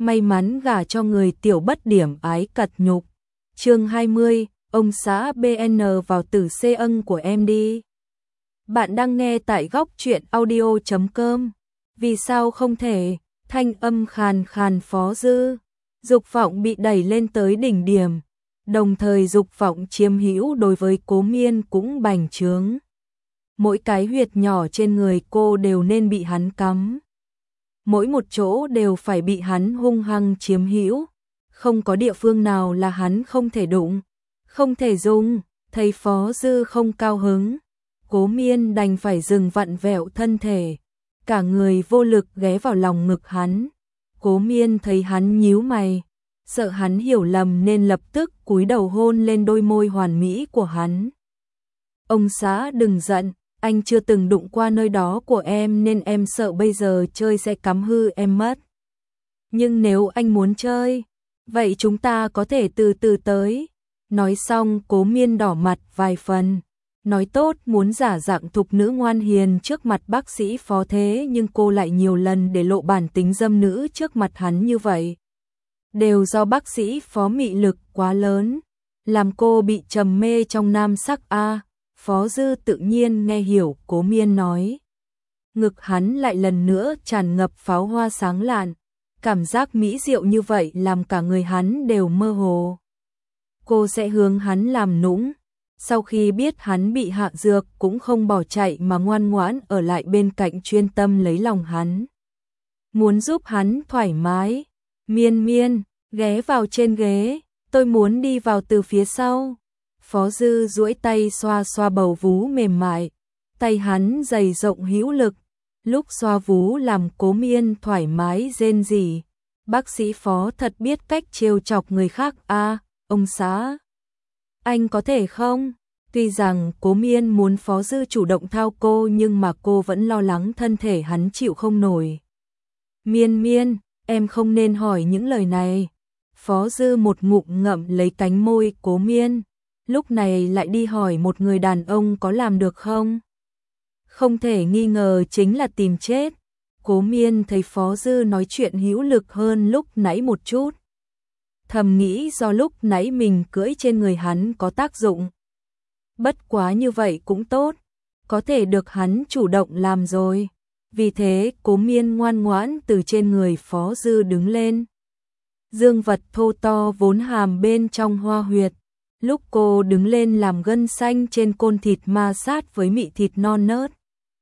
may mắn gả cho người tiểu bất điểm ái cật nhục. Chương 20, ông xã BN vào tử xê ân của em đi. Bạn đang nghe tại góc truyện audio.com. Vì sao không thể? Thanh âm khàn khàn Phó Dư. Dục vọng bị đẩy lên tới đỉnh điểm. Đồng thời dục vọng chiếm hữu đối với Cố Miên cũng bành trướng. Mỗi cái huyệt nhỏ trên người cô đều nên bị hắn cắm. Mỗi một chỗ đều phải bị hắn hung hăng chiếm hữu. Không có địa phương nào là hắn không thể đụng, không thể dùng. Thấy Phó Dư không cao hứng, Cố Miên đành phải dừng vặn vẹo thân thể, cả người vô lực ghé vào lòng ngực hắn. Cố Miên thấy hắn nhíu mày, sợ hắn hiểu lầm nên lập tức cúi đầu hôn lên đôi môi hoàn mỹ của hắn. Ông xã đừng giận, anh chưa từng đụng qua nơi đó của em nên em sợ bây giờ chơi sẽ cắm hư em mất. Nhưng nếu anh muốn chơi, vậy chúng ta có thể từ từ tới. Nói xong Cố Miên đỏ mặt vài phần. Nói tốt muốn giả dạng thục nữ ngoan hiền trước mặt bác sĩ Phó thế nhưng cô lại nhiều lần để lộ bản tính dâm nữ trước mặt hắn như vậy. Đều do bác sĩ Phó mị lực quá lớn, làm cô bị trầm mê trong nam sắc a. Phó Dư tự nhiên nghe hiểu Cố Miên nói. Ngực hắn lại lần nữa tràn ngập pháo hoa sáng lạn. Cảm giác mỹ diệu như vậy làm cả người hắn đều mơ hồ. Cô sẽ hướng hắn làm nũng. Sau khi biết hắn bị hạ dược cũng không bỏ chạy mà ngoan ngoãn ở lại bên cạnh chuyên tâm lấy lòng hắn. Muốn giúp hắn thoải mái. Miên Miên, ghé vào trên ghế, tôi muốn đi vào từ phía sau. Phó Dư duỗi tay xoa xoa bầu vú mềm mại. Tay hắn dày rộng hữu lực. Lúc xoa vú làm Cố Miên thoải mái rên rỉ. Bác sĩ Phó thật biết cách trêu chọc người khác a. Ông xã, anh có thể không? Tuy rằng Cố Miên muốn Phó Dư chủ động thao cô nhưng mà cô vẫn lo lắng thân thể hắn chịu không nổi. Miên Miên, em không nên hỏi những lời này. Phó Dư một ngụm ngậm lấy cánh môi Cố Miên. Lúc này lại đi hỏi một người đàn ông có làm được không? Không thể nghi ngờ chính là tìm chết. Cố Miên thấy Phó Dư nói chuyện hữu lực hơn lúc nãy một chút. Thầm nghĩ do lúc nãy mình cưỡi trên người hắn có tác dụng. Bất quá như vậy cũng tốt, có thể được hắn chủ động làm rồi. Vì thế Cố Miên ngoan ngoãn từ trên người Phó Dư đứng lên. Dương vật thô to vốn hàm bên trong hoa huyệt. Lúc cô đứng lên làm gân xanh trên côn thịt ma sát với mị thịt non nớt.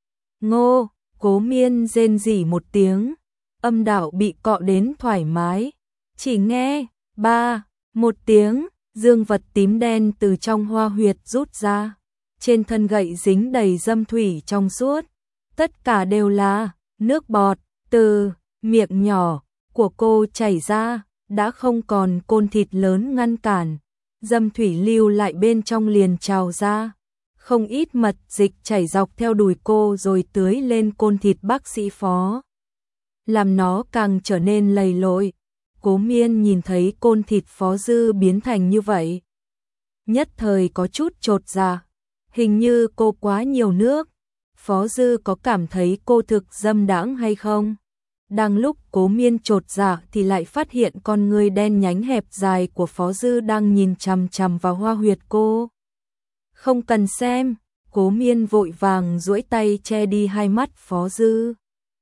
Ngô, Cố Miên rên rỉ một tiếng, âm đạo bị cọ đến thoải mái. Chỉ nghe, ba, một tiếng, dương vật tím đen từ trong hoa huyệt rút ra. Trên thân gậy dính đầy dâm thủy trong suốt. Tất cả đều là nước bọt từ miệng nhỏ của cô chảy ra, đã không còn côn thịt lớn ngăn cản. Dâm thủy lưu lại bên trong liền trào ra. Không ít mật dịch chảy dọc theo đùi cô rồi tưới lên côn thịt bác sĩ Phó. Làm nó càng trở nên lầy lội. Cố Miên nhìn thấy côn thịt Phó Dư biến thành như vậy. Nhất thời có chút chột dạ. Hình như cô quá nhiều nước. Phó Dư có cảm thấy cô thực dâm đãng hay không? Đang lúc Cố Miên chột dạ thì lại phát hiện con ngươi đen nhánh hẹp dài của Phó Dư đang nhìn chằm chằm vào hoa huyệt cô. Không cần xem, Cố Miên vội vàng duỗi tay che đi hai mắt Phó Dư.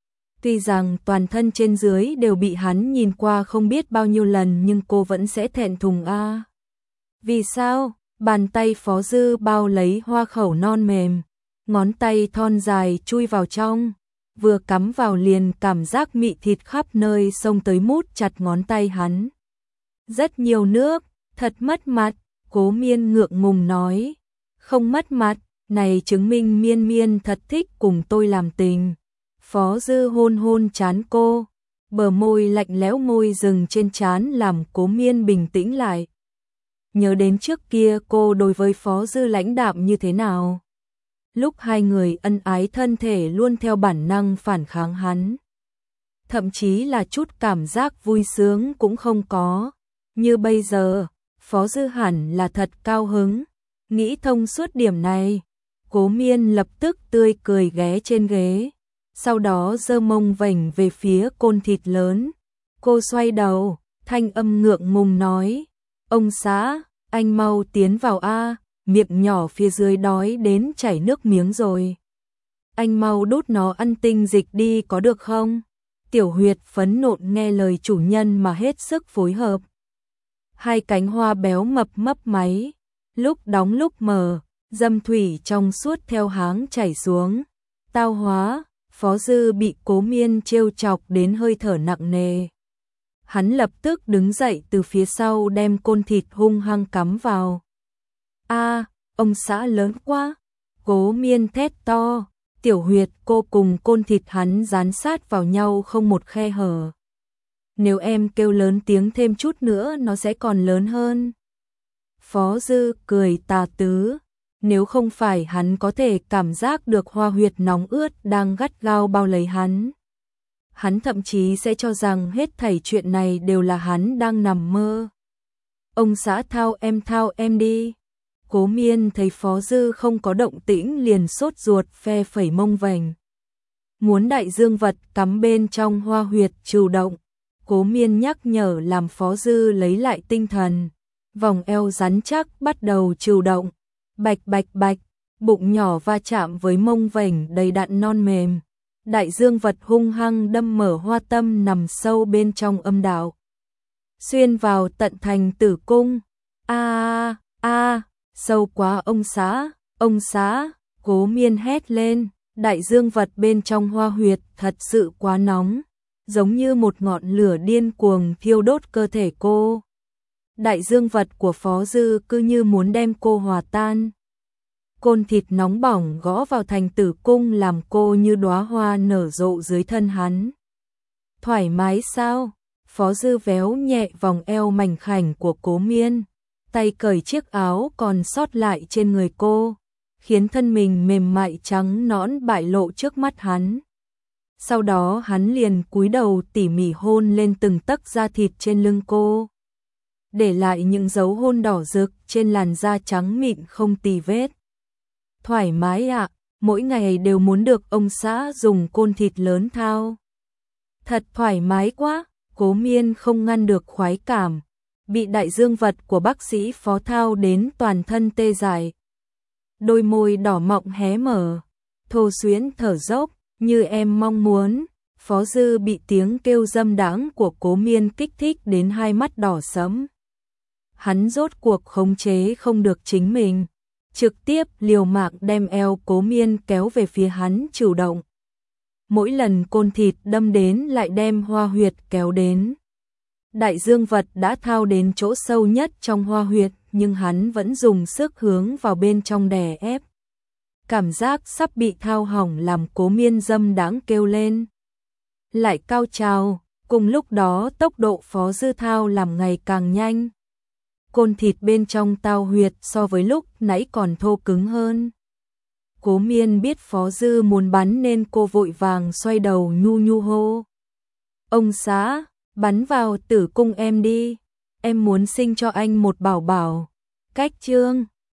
Tuy rằng toàn thân trên dưới đều bị hắn nhìn qua không biết bao nhiêu lần nhưng cô vẫn sẽ thẹn thùng a. Vì sao? Bàn tay Phó Dư bao lấy hoa khẩu non mềm, ngón tay thon dài chui vào trong, vừa cắm vào liền cảm giác mị thịt khắp nơi xông tới mút chặt ngón tay hắn. Rất nhiều nước, thật mất mặt, Cố Miên ngượng ngùng nói. Không mất mặt, này chứng minh Miên Miên thật thích cùng tôi làm tình. Phó Dư hôn hôn trán cô, bờ môi lạnh lẽo môi dừng trên trán làm Cố Miên bình tĩnh lại. Nhớ đến trước kia cô đối với Phó Dư lãnh đạm như thế nào. Lúc hai người ân ái thân thể luôn theo bản năng phản kháng hắn. Thậm chí là chút cảm giác vui sướng cũng không có. Như bây giờ, Phó Dư hẳn là thật cao hứng. Nghĩ thông suốt điểm này, Cố Miên lập tức tươi cười ghé trên ghế. Sau đó giơ mông vểnh về phía côn thịt lớn. Cô xoay đầu, thanh âm ngượng ngùng nói, ông xã, anh mau tiến vào a, miệng nhỏ phía dưới đói đến chảy nước miếng rồi. Anh mau đút nó ăn tinh dịch đi có được không? Tiểu Huyệt phấn nộ nghe lời chủ nhân mà hết sức phối hợp. Hai cánh hoa béo mập mấp máy, lúc đóng lúc mở, dâm thủy trong suốt theo háng chảy xuống. Tao hóa, Phó Dư bị Cố Miên trêu chọc đến hơi thở nặng nề. Hắn lập tức đứng dậy từ phía sau đem côn thịt hung hăng cắm vào. A, ông xã lớn quá. Cố Miên thét to, Tiểu Huyệt cô cùng côn thịt hắn dán sát vào nhau không một khe hở. Nếu em kêu lớn tiếng thêm chút nữa nó sẽ còn lớn hơn. Phó Dư cười tà tứ, nếu không phải hắn có thể cảm giác được hoa huyệt nóng ướt đang gắt gao bao lấy hắn. Hắn thậm chí sẽ cho rằng hết thảy chuyện này đều là hắn đang nằm mơ. Ông xã thao em đi. Cố Miên thấy Phó Dư không có động tĩnh liền sốt ruột phe phẩy mông vành. Muốn đại dương vật cắm bên trong hoa huyệt chủ động. Cố Miên nhắc nhở làm Phó Dư lấy lại tinh thần. Vòng eo rắn chắc bắt đầu chủ động. Bạch bạch bạch, bụng nhỏ va chạm với mông vành đầy đặn non mềm. Đại dương vật hung hăng đâm mở hoa tâm nằm sâu bên trong âm đạo. Xuyên vào tận thành tử cung. A a, sâu quá ông xã, Cố Miên hét lên, đại dương vật bên trong hoa huyệt thật sự quá nóng, giống như một ngọn lửa điên cuồng thiêu đốt cơ thể cô. Đại dương vật của Phó Dư cứ như muốn đem cô hòa tan. Côn thịt nóng bỏng gõ vào thành tử cung làm cô như đóa hoa nở rộ dưới thân hắn. Thoải mái sao? Phó Dư véo nhẹ vòng eo mảnh khảnh của Cố Miên, tay cởi chiếc áo còn sót lại trên người cô, khiến thân mình mềm mại trắng nõn bại lộ trước mắt hắn. Sau đó hắn liền cúi đầu tỉ mỉ hôn lên từng tấc da thịt trên lưng cô, để lại những dấu hôn đỏ rực trên làn da trắng mịn không tì vết. Thoải mái ạ, mỗi ngày đều muốn được ông xã dùng côn thịt lớn thao. Thật thoải mái quá, Cố Miên không ngăn được khoái cảm, bị đại dương vật của bác sĩ Phó thao đến toàn thân tê dại. Đôi môi đỏ mọng hé mở, thô xuyến thở dốc, như em mong muốn. Phó Dư bị tiếng kêu dâm đãng của Cố Miên kích thích đến hai mắt đỏ sẫm. Hắn rốt cuộc khống chế không được chính mình, trực tiếp liều mạng đem eo Cố Miên kéo về phía hắn chủ động. Mỗi lần côn thịt đâm đến lại đem hoa huyệt kéo đến. Đại dương vật đã thao đến chỗ sâu nhất trong hoa huyệt, nhưng hắn vẫn dùng sức hướng vào bên trong đè ép. Cảm giác sắp bị thao hỏng làm Cố Miên dâm đãng kêu lên. Lại cao trào, cùng lúc đó tốc độ Phó Dư thao làm ngày càng nhanh. Côn thịt bên trong tao huyệt so với lúc nãy còn thô cứng hơn. Cố Miên biết Phó Dư muốn bắn nên cô vội vàng xoay đầu nhu nhu hô. Ông xã, bắn vào tử cung em đi, em muốn sinh cho anh một bảo bảo. Cách chương